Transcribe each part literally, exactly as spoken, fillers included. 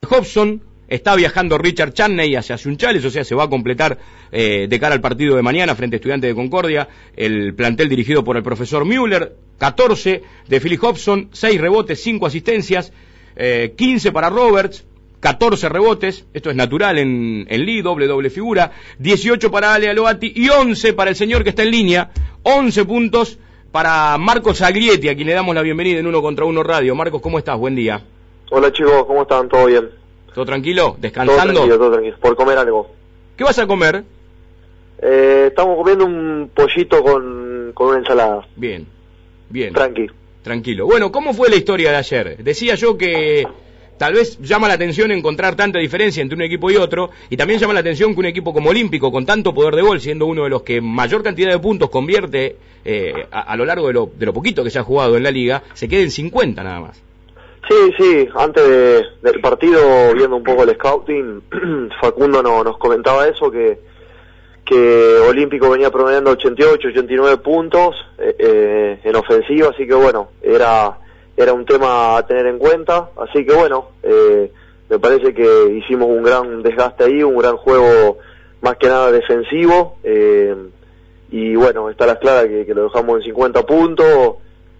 Hobson, está viajando Richard Chaney hacia Sunchales, o sea, se va a completar eh, de cara al partido de mañana frente a Estudiantes de Concordia, el plantel dirigido por el profesor Müller. Catorce de Philly Hobson, seis rebotes, cinco asistencias, eh, quince para Roberts, catorce rebotes, esto es natural en, en Lee, doble doble figura, dieciocho para Ale Aloati y once para el señor que está en línea, once puntos para Marcos Aglietti, a quien le damos la bienvenida en Uno contra Uno Radio. Marcos, ¿cómo estás? Buen día. Hola chicos, ¿cómo están? ¿Todo bien? ¿Todo tranquilo? ¿Descansando? Todo tranquilo, todo tranquilo, por comer algo. ¿Qué vas a comer? Eh, estamos comiendo un pollito con, con una ensalada. Bien, bien. Tranqui. Tranquilo. Bueno, ¿cómo fue la historia de ayer? Decía yo que tal vez llama la atención encontrar tanta diferencia entre un equipo y otro, y también llama la atención que un equipo como Olímpico, con tanto poder de gol, siendo uno de los que mayor cantidad de puntos convierte eh, a, a lo largo de lo, de lo poquito que se ha jugado en la liga, se quede en cincuenta nada más. Sí, sí, antes de, del partido, viendo un poco el scouting, Facundo no, nos comentaba eso, que, que Olímpico venía promediando ochenta y ocho, ochenta y nueve puntos eh, eh, en ofensiva, así que bueno, era... era un tema a tener en cuenta, así que bueno, eh, me parece que hicimos un gran desgaste ahí, un gran juego más que nada defensivo, eh, y bueno, está la clara que, que lo dejamos en cincuenta puntos,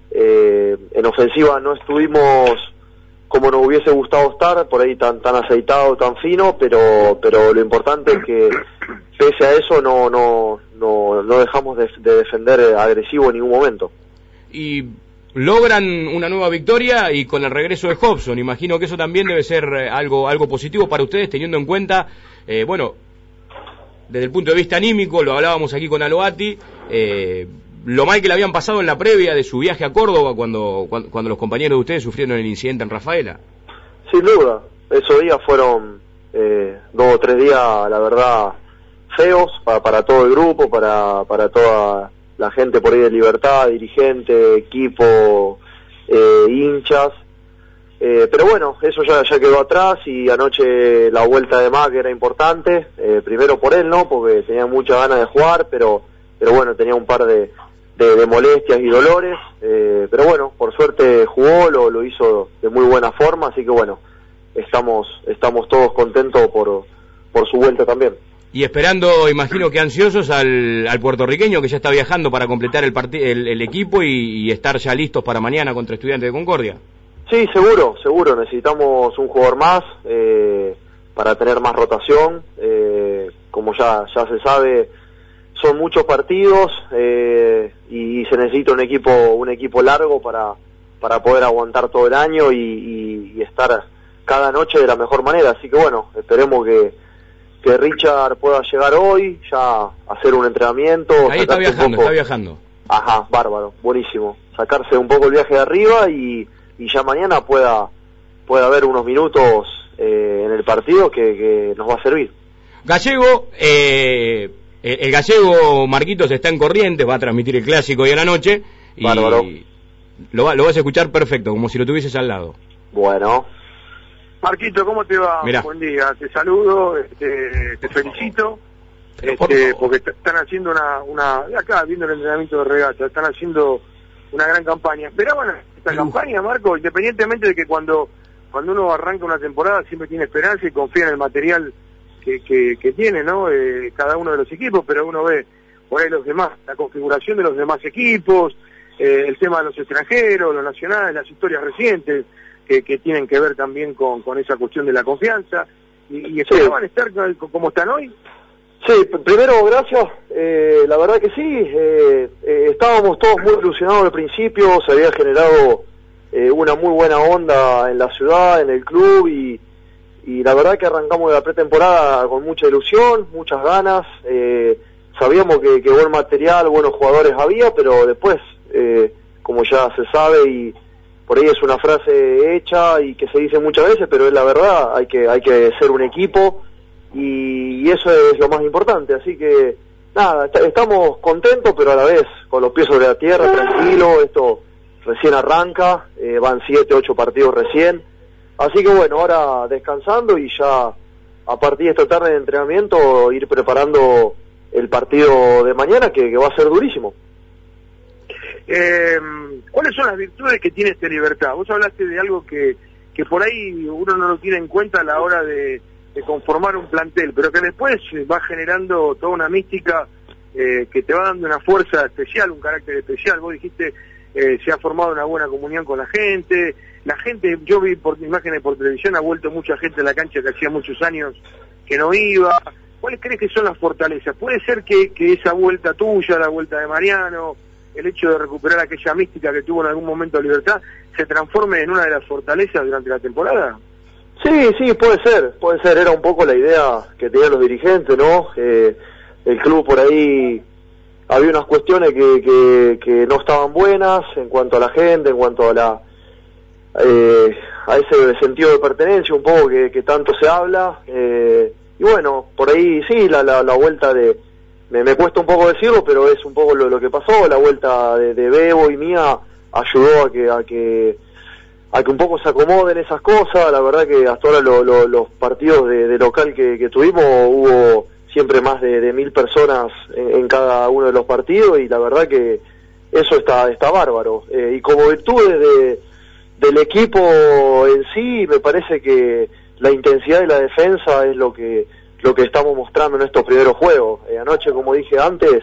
eh, en ofensiva no estuvimos como nos hubiese gustado estar, por ahí tan tan aceitado, tan fino, pero pero lo importante es que pese a eso no no no, no dejamos de, de defender agresivo en ningún momento. Y logran una nueva victoria y con el regreso de Hobson, imagino que eso también debe ser algo algo positivo para ustedes, teniendo en cuenta, eh, bueno, desde el punto de vista anímico, lo hablábamos aquí con Aloati, eh, lo mal que le habían pasado en la previa de su viaje a Córdoba cuando, cuando, cuando los compañeros de ustedes sufrieron el incidente en Rafaela. Sin duda, esos días fueron eh, dos o tres días, la verdad, feos para, para todo el grupo, para, para toda la gente por ahí de Libertad, dirigente, equipo, eh, hinchas, eh, pero bueno, eso ya, ya quedó atrás, y anoche la vuelta de Mac era importante, eh, primero por él, ¿no? Porque tenía muchas ganas de jugar, pero pero bueno, tenía un par de, de, de molestias y dolores, eh, pero bueno, por suerte jugó, lo, lo hizo de muy buena forma, así que bueno, estamos estamos todos contentos por, por su vuelta también. Y esperando, imagino que ansiosos, al, al puertorriqueño que ya está viajando para completar el, el, el equipo y, y estar ya listos para mañana contra Estudiantes de Concordia. Sí, seguro, seguro, necesitamos un jugador más eh, para tener más rotación, eh, como ya, ya se sabe, son muchos partidos eh, y, y se necesita un equipo un equipo largo para, para poder aguantar todo el año y, y, y estar cada noche de la mejor manera, así que bueno, esperemos que que Richard pueda llegar hoy, ya hacer un entrenamiento. Ahí está viajando, está viajando. Ajá, bárbaro, buenísimo. Sacarse un poco el viaje de arriba y, y ya mañana pueda, pueda haber unos minutos eh, en el partido que, que nos va a servir. Gallego, eh, el, el gallego Marquitos está en Corrientes, va a transmitir el clásico hoy a la noche. Y bárbaro. Lo, va, lo vas a escuchar perfecto, como si lo tuvieses al lado. Bueno. Marquito, ¿cómo te va? Mirá. Buen día, te saludo, este, te felicito, este, porque están haciendo una, una, acá viendo el entrenamiento de regata, están haciendo una gran campaña. ¿Esperaban esta Lujo. campaña, Marco? Independientemente de que cuando, cuando uno arranca una temporada siempre tiene esperanza y confía en el material que, que, que tiene, ¿no? Eh, cada uno de los equipos, pero uno ve por ahí los demás, la configuración de los demás equipos, eh, el tema de los extranjeros, los nacionales, las historias recientes, Que, que tienen que ver también con, con esa cuestión de la confianza, y, y esperaban sí. estar como están hoy. Sí, primero gracias, eh, la verdad que sí, eh, eh, estábamos todos muy ilusionados al principio, se había generado eh, una muy buena onda en la ciudad, en el club, y, y la verdad que arrancamos de la pretemporada con mucha ilusión, muchas ganas, eh, sabíamos que, que buen material, buenos jugadores había, pero después, eh, como ya se sabe, y por ahí es una frase hecha y que se dice muchas veces, pero es la verdad, hay que hay que ser un equipo y, y eso es lo más importante, así que nada, está, estamos contentos, pero a la vez con los pies sobre la tierra, tranquilo, esto recién arranca, eh, van siete, ocho partidos recién, así que bueno, ahora descansando y ya a partir de esta tarde de entrenamiento ir preparando el partido de mañana que, que va a ser durísimo. Eh, ¿Cuáles son las virtudes que tiene este Libertad? Vos hablaste de algo que, que por ahí uno no lo tiene en cuenta a la hora de, de conformar un plantel, pero que después va generando toda una mística eh, que te va dando una fuerza especial, un carácter especial. Vos dijiste, eh, se ha formado una buena comunión con la gente, la gente, yo vi por imágenes por televisión, ha vuelto mucha gente a la cancha que hacía muchos años que no iba. ¿Cuáles crees que son las fortalezas? ¿Puede ser que, que esa vuelta tuya, la vuelta de Mariano, el hecho de recuperar aquella mística que tuvo en algún momento Libertad, se transforme en una de las fortalezas durante la temporada? Sí, sí, puede ser, puede ser, era un poco la idea que tenían los dirigentes, ¿no? Eh, el club por ahí, había unas cuestiones que, que, que no estaban buenas en cuanto a la gente, en cuanto a la eh, a ese sentido de pertenencia un poco que, que tanto se habla, eh, y bueno, por ahí sí, la, la, la vuelta de, me, me cuesta un poco decirlo, pero es un poco lo, lo que pasó, la vuelta de, de Bebo y mía ayudó a que, a que a que un poco se acomoden esas cosas. La verdad que hasta ahora lo, lo, los partidos de, de local que, que tuvimos hubo siempre más de, de mil personas en, en cada uno de los partidos, y la verdad que eso está está bárbaro. Eh, y como virtudes de, del equipo en sí, me parece que la intensidad de la defensa es lo que lo que estamos mostrando en estos primeros juegos. Eh, anoche, como dije antes,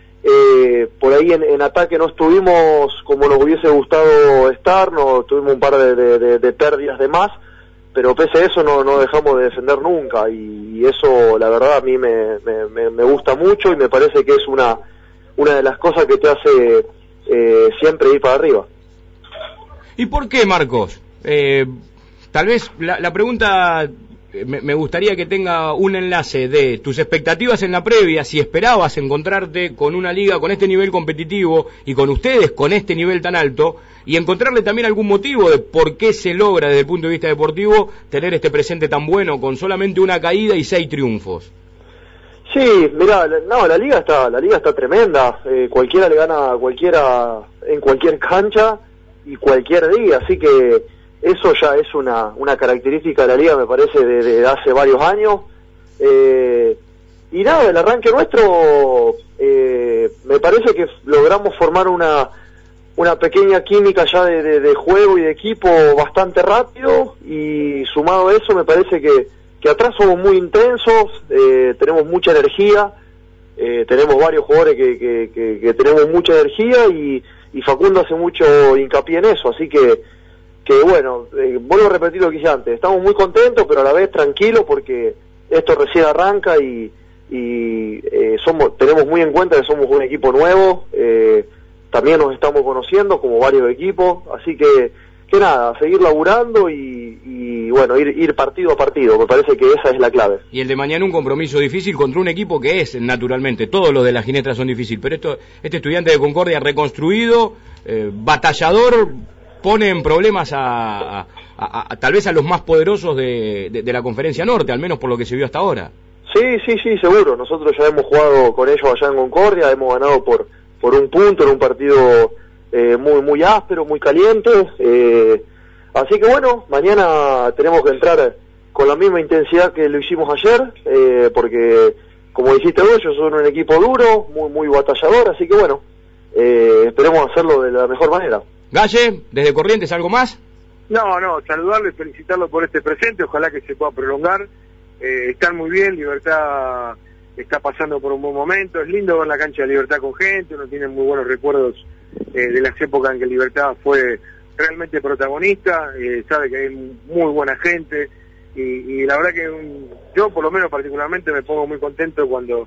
eh, por ahí en, en ataque no estuvimos como nos hubiese gustado estar, no tuvimos un par de, de, de, de pérdidas de más, pero pese a eso no, no dejamos de defender nunca, y, y eso la verdad a mí me, me, me gusta mucho, y me parece que es una una de las cosas que te hace eh, siempre ir para arriba. ¿Y por qué, Marcos? Eh, tal vez la, la pregunta me, me gustaría que tenga un enlace de tus expectativas en la previa, si esperabas encontrarte con una liga con este nivel competitivo y con ustedes con este nivel tan alto, y encontrarle también algún motivo de por qué se logra desde el punto de vista deportivo tener este presente tan bueno con solamente una caída y seis triunfos. Sí, mirá, no, la liga está, la liga está tremenda, eh, cualquiera le gana a cualquiera en cualquier cancha y cualquier día, así que eso ya es una una característica de la liga, me parece, de, de hace varios años. Eh, y nada, el arranque nuestro, eh, me parece que logramos formar una una pequeña química ya de, de, de juego y de equipo bastante rápido, y sumado a eso me parece que, que atrás somos muy intensos, eh, tenemos mucha energía, eh, tenemos varios jugadores que, que, que, que tenemos mucha energía, y, y Facundo hace mucho hincapié en eso, así que que bueno, eh, vuelvo a repetir lo que dije antes, estamos muy contentos, pero a la vez tranquilos porque esto recién arranca, y, y eh, somos tenemos muy en cuenta que somos un equipo nuevo, eh, también nos estamos conociendo como varios equipos, así que que nada, seguir laburando y, y bueno, ir, ir partido a partido, me parece que esa es la clave. Y el de mañana un compromiso difícil contra un equipo que es, naturalmente, todos los de la Ginestra son difíciles, pero esto este Estudiante de Concordia reconstruido, eh, batallador, pone en problemas a, a, a, a tal vez a los más poderosos de, de, de la Conferencia Norte, al menos por lo que se vio hasta ahora. Sí, sí, sí, seguro. Nosotros ya hemos jugado con ellos allá en Concordia, hemos ganado por por un punto en un partido eh, muy muy áspero, muy caliente. Eh, así que bueno, mañana tenemos que entrar con la misma intensidad que lo hicimos ayer, eh, porque como dijiste vos, ellos son un equipo duro, muy muy batallador, así que bueno, eh, esperemos hacerlo de la mejor manera. Galle, desde Corrientes, ¿algo más? No, no, saludarlo y felicitarlo por este presente, ojalá que se pueda prolongar. Eh, están muy bien, Libertad está pasando por un buen momento, es lindo ver la cancha de Libertad con gente, uno tiene muy buenos recuerdos eh, de las épocas en que Libertad fue realmente protagonista, eh, sabe que hay muy buena gente, y, y la verdad que un, yo por lo menos particularmente me pongo muy contento cuando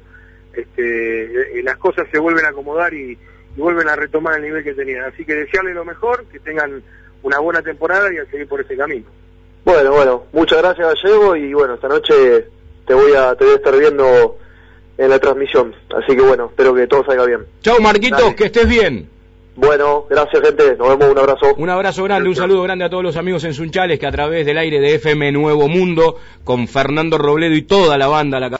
este, eh, las cosas se vuelven a acomodar y, y vuelven a retomar el nivel que tenían, así que desearles lo mejor, que tengan una buena temporada y a seguir por ese camino. Bueno, bueno, muchas gracias, Gallego, y bueno, esta noche te voy a te voy a estar viendo en la transmisión, así que bueno, espero que todo salga bien. Chau, Marquitos, dale, que estés bien. Bueno, gracias, gente, nos vemos, un abrazo. Un abrazo grande, un saludo grande a todos los amigos en Sunchales, que a través del aire de F M Nuevo Mundo, con Fernando Robledo y toda la banda, la